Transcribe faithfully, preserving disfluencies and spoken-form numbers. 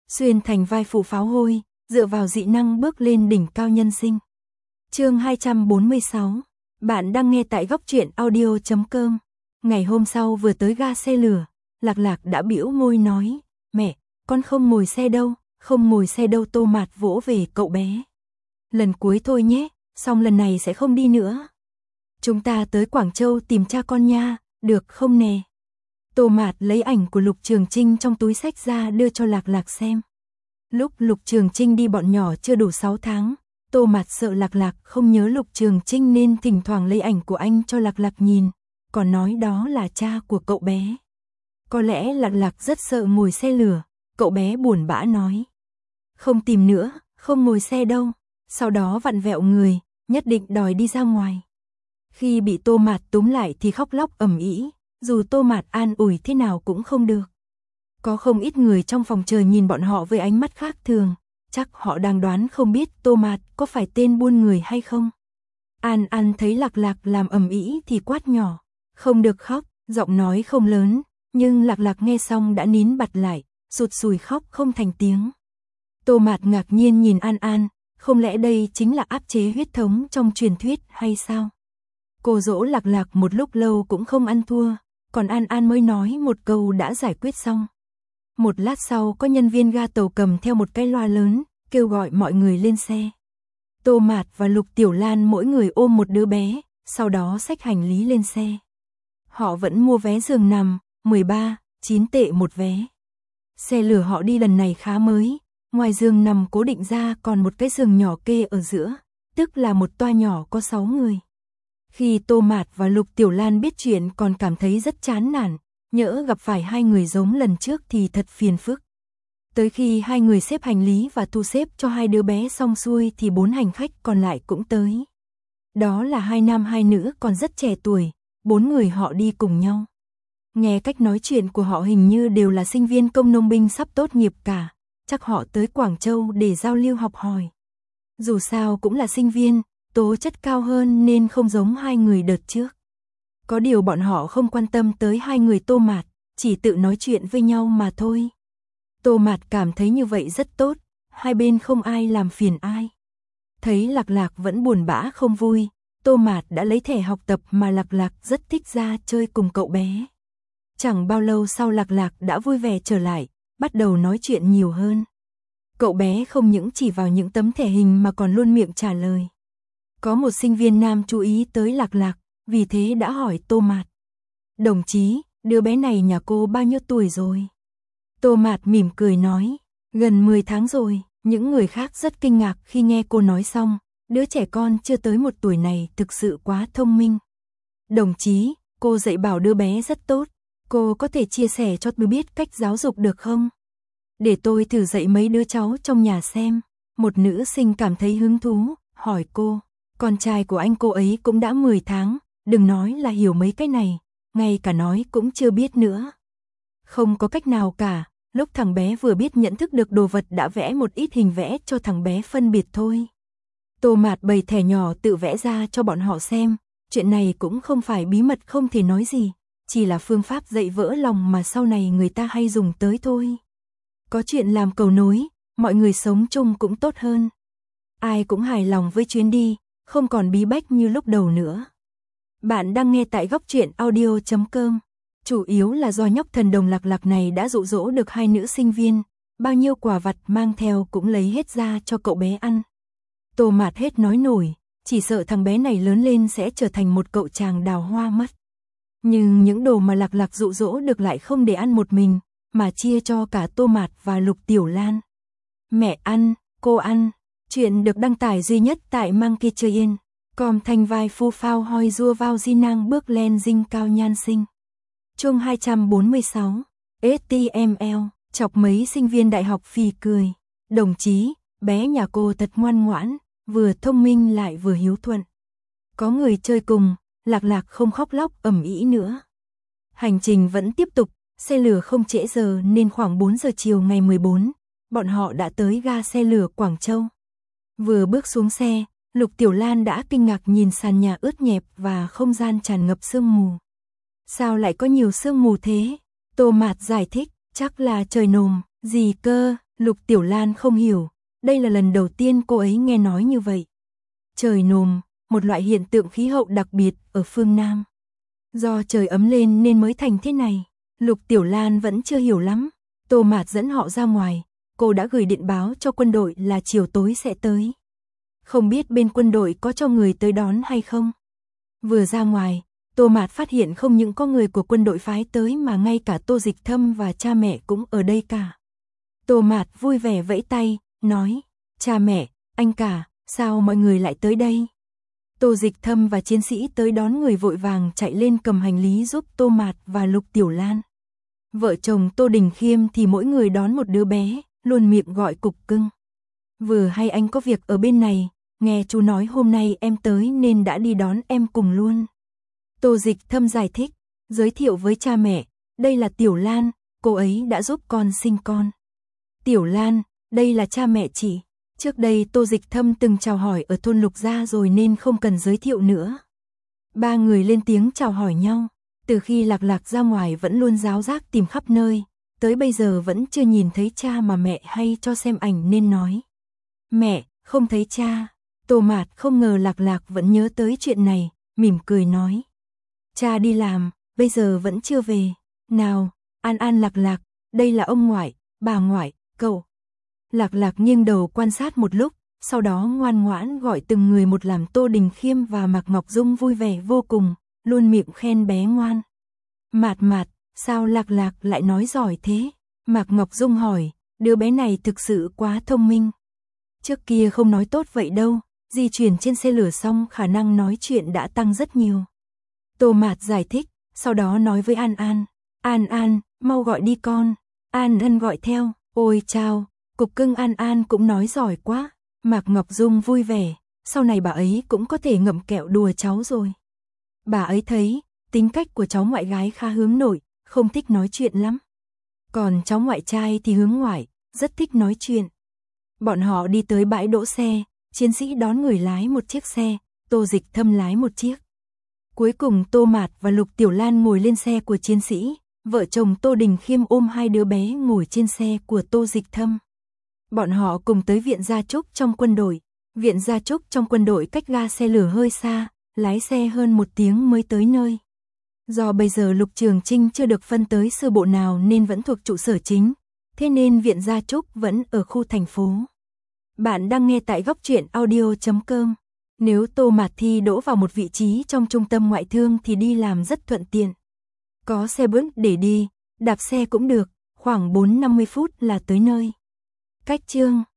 xuyên thành vai phụ pháo hôi, dựa vào dị năng bước lên đỉnh cao nhân sinh. Chương hai trăm bốn mươi sáu. Bạn đang nghe tại góc truyện audio chấm com. Ngày hôm sau vừa tới ga xe lửa, Lạc Lạc đã bĩu môi nói, mẹ, con không ngồi xe đâu, không ngồi xe đâu. Tô Mạt vỗ về cậu bé. Lần cuối thôi nhé, xong lần này sẽ không đi nữa. Chúng ta tới Quảng Châu tìm cha con nha, được không nè? Tô Mạt lấy ảnh của Lục Trường Trinh trong túi xách ra đưa cho Lạc Lạc xem. Lúc Lục Trường Trinh đi bọn nhỏ chưa đủ sáu tháng, Tô Mạt sợ Lạc Lạc không nhớ Lục Trường Trinh nên thỉnh thoảng lấy ảnh của anh cho Lạc Lạc nhìn, còn nói đó là cha của cậu bé. Có lẽ Lạc Lạc rất sợ ngồi xe lửa, cậu bé buồn bã nói. Không tìm nữa, không ngồi xe đâu, sau đó vặn vẹo người, nhất định đòi đi ra ngoài. Khi bị Tô Mạt túm lại thì khóc lóc ầm ĩ, dù Tô Mạt an ủi thế nào cũng không được. Có không ít người trong phòng chờ nhìn bọn họ với ánh mắt khác thường, chắc họ đang đoán không biết Tô Mạt có phải tên buôn người hay không. An An thấy Lạc Lạc làm ầm ĩ thì quát nhỏ, không được khóc, giọng nói không lớn, nhưng Lạc Lạc nghe xong đã nín bặt lại, sụt sùi khóc không thành tiếng. Tô Mạt ngạc nhiên nhìn An An, không lẽ đây chính là áp chế huyết thống trong truyền thuyết hay sao? Cô dỗ Lạc Lạc một lúc lâu cũng không ăn thua, còn An An mới nói một câu đã giải quyết xong. Một lát sau có nhân viên ga tàu cầm theo một cái loa lớn, kêu gọi mọi người lên xe. Tô Mạt và Lục Tiểu Lan mỗi người ôm một đứa bé, sau đó xách hành lý lên xe. Họ vẫn mua vé giường nằm, mười ba, chín tệ một vé. Xe lửa họ đi lần này khá mới, ngoài giường nằm cố định ra còn một cái giường nhỏ kê ở giữa, tức là một toa nhỏ có sáu người. Khi Tô Mạt và Lục Tiểu Lan biết chuyện còn cảm thấy rất chán nản, nhỡ gặp phải hai người giống lần trước thì thật phiền phức. Tới khi hai người xếp hành lý và thu xếp cho hai đứa bé xong xuôi thì bốn hành khách còn lại cũng tới. Đó là hai nam hai nữ còn rất trẻ tuổi, bốn người họ đi cùng nhau. Nghe cách nói chuyện của họ hình như đều là sinh viên công nông binh sắp tốt nghiệp cả, chắc họ tới Quảng Châu để giao lưu học hỏi. Dù sao cũng là sinh viên, tố chất cao hơn nên không giống hai người đợt trước. Có điều bọn họ không quan tâm tới hai người Tô Mạt, chỉ tự nói chuyện với nhau mà thôi. Tô Mạt cảm thấy như vậy rất tốt, hai bên không ai làm phiền ai. Thấy Lạc Lạc vẫn buồn bã không vui, Tô Mạt đã lấy thẻ học tập mà Lạc Lạc rất thích ra chơi cùng cậu bé. Chẳng bao lâu sau Lạc Lạc đã vui vẻ trở lại, bắt đầu nói chuyện nhiều hơn. Cậu bé không những chỉ vào những tấm thẻ hình mà còn luôn miệng trả lời. Có một sinh viên nam chú ý tới Lạc Lạc, vì thế đã hỏi Tô Mạt. Đồng chí, đứa bé này nhà cô bao nhiêu tuổi rồi? Tô Mạt mỉm cười nói, gần mười tháng rồi. Những người khác rất kinh ngạc khi nghe cô nói xong, đứa trẻ con chưa tới một tuổi này thực sự quá thông minh. Đồng chí, cô dạy bảo đứa bé rất tốt, cô có thể chia sẻ cho tôi biết cách giáo dục được không? Để tôi thử dạy mấy đứa cháu trong nhà xem. Một nữ sinh cảm thấy hứng thú, hỏi cô, con trai của anh cô ấy cũng đã mười tháng, đừng nói là hiểu mấy cái này, ngay cả nói cũng chưa biết nữa. Không có cách nào cả, lúc thằng bé vừa biết nhận thức được đồ vật đã vẽ một ít hình vẽ cho thằng bé phân biệt thôi. Tô Mạt bày thẻ nhỏ tự vẽ ra cho bọn họ xem, chuyện này cũng không phải bí mật không thể nói gì, chỉ là phương pháp dạy vỡ lòng mà sau này người ta hay dùng tới thôi. Có chuyện làm cầu nối, mọi người sống chung cũng tốt hơn. Ai cũng hài lòng với chuyến đi, không còn bí bách như lúc đầu nữa. Bạn đang nghe tại góc truyện audio chấm com. Chủ yếu là do nhóc thần đồng Lạc Lạc này đã dụ dỗ được hai nữ sinh viên, bao nhiêu quà vặt mang theo cũng lấy hết ra cho cậu bé ăn. Tô Mạt hết nói nổi, chỉ sợ thằng bé này lớn lên sẽ trở thành một cậu chàng đào hoa mất. Nhưng những đồ mà Lạc Lạc dụ dỗ được lại không để ăn một mình, mà chia cho cả Tô Mạt và Lục Tiểu Lan. Mẹ ăn, cô ăn, chuyện được đăng tải duy nhất tại Monkey Train. Com thanh vai phu phao hoi rua vào di năng bước lên dinh cao nhan sinh. Chương hai trăm bốn mươi sáu. ét tê em lờ, chọc mấy sinh viên đại học phì cười. Đồng chí, bé nhà cô thật ngoan ngoãn, vừa thông minh lại vừa hiếu thuận. Có người chơi cùng, Lạc Lạc không khóc lóc ầm ĩ nữa. Hành trình vẫn tiếp tục, xe lửa không trễ giờ nên khoảng bốn giờ chiều ngày mười bốn, bọn họ đã tới ga xe lửa Quảng Châu. Vừa bước xuống xe, Lục Tiểu Lan đã kinh ngạc nhìn sàn nhà ướt nhẹp và không gian tràn ngập sương mù. Sao lại có nhiều sương mù thế? Tô Mạt giải thích, chắc là trời nồm, gì cơ? Lục Tiểu Lan không hiểu, đây là lần đầu tiên cô ấy nghe nói như vậy. Trời nồm, một loại hiện tượng khí hậu đặc biệt ở phương Nam. Do trời ấm lên nên mới thành thế này. Lục Tiểu Lan vẫn chưa hiểu lắm. Tô Mạt dẫn họ ra ngoài, cô đã gửi điện báo cho quân đội là chiều tối sẽ tới. Không biết bên quân đội có cho người tới đón hay không. Vừa ra ngoài, Tô Mạt phát hiện không những có người của quân đội phái tới mà ngay cả Tô Dịch Thâm và cha mẹ cũng ở đây cả. Tô Mạt vui vẻ vẫy tay, nói, cha mẹ, anh cả, sao mọi người lại tới đây? Tô Dịch Thâm và chiến sĩ tới đón người vội vàng chạy lên cầm hành lý giúp Tô Mạt và Lục Tiểu Lan. Vợ chồng Tô Đình Khiêm thì mỗi người đón một đứa bé, luôn miệng gọi cục cưng. Vừa hay anh có việc ở bên này, nghe chú nói hôm nay em tới nên đã đi đón em cùng luôn. Tô Dịch Thâm giải thích, giới thiệu với cha mẹ, đây là Tiểu Lan, cô ấy đã giúp con sinh con. Tiểu Lan, đây là cha mẹ chị. Trước đây Tô Dịch Thâm từng chào hỏi ở thôn Lục Gia rồi nên không cần giới thiệu nữa. Ba người lên tiếng chào hỏi nhau, từ khi Lạc Lạc ra ngoài vẫn luôn ráo rác tìm khắp nơi, tới bây giờ vẫn chưa nhìn thấy cha mà mẹ hay cho xem ảnh nên nói. Mẹ, không thấy cha. Tô Mạt không ngờ Lạc Lạc vẫn nhớ tới chuyện này, mỉm cười nói. Cha đi làm, bây giờ vẫn chưa về. Nào, An An Lạc Lạc, đây là ông ngoại, bà ngoại, cậu. Lạc Lạc nghiêng đầu quan sát một lúc, sau đó ngoan ngoãn gọi từng người một làm Tô Đình Khiêm và Mạc Ngọc Dung vui vẻ vô cùng, luôn miệng khen bé ngoan. Mạt Mạt, sao Lạc Lạc lại nói giỏi thế? Mạc Ngọc Dung hỏi, đứa bé này thực sự quá thông minh. Trước kia không nói tốt vậy đâu, di chuyển trên xe lửa xong khả năng nói chuyện đã tăng rất nhiều. Tô Mạt giải thích, sau đó nói với An An, An An, mau gọi đi con. An An gọi theo, ôi chao, cục cưng An An cũng nói giỏi quá. Mạc Ngọc Dung vui vẻ, sau này bà ấy cũng có thể ngậm kẹo đùa cháu rồi. Bà ấy thấy, tính cách của cháu ngoại gái khá hướng nội, không thích nói chuyện lắm. Còn cháu ngoại trai thì hướng ngoại, rất thích nói chuyện. Bọn họ đi tới bãi đỗ xe, chiến sĩ đón người lái một chiếc xe, Tô Dịch Thâm lái một chiếc. Cuối cùng Tô Mạt và Lục Tiểu Lan ngồi lên xe của chiến sĩ, vợ chồng Tô Đình Khiêm ôm hai đứa bé ngồi trên xe của Tô Dịch Thâm. Bọn họ cùng tới viện gia trúc trong quân đội. Viện gia trúc trong quân đội cách ga xe lửa hơi xa, lái xe hơn một tiếng mới tới nơi. Do bây giờ Lục Trường Trinh chưa được phân tới sư bộ nào nên vẫn thuộc trụ sở chính, thế nên viện gia trúc vẫn ở khu thành phố. Bạn đang nghe tại góc truyện audio chấm com. Nếu Tô Mạt thi đỗ vào một vị trí trong trung tâm ngoại thương thì đi làm rất thuận tiện. Có xe buýt để đi, đạp xe cũng được, khoảng bốn đến năm mươi phút là tới nơi. Cách chương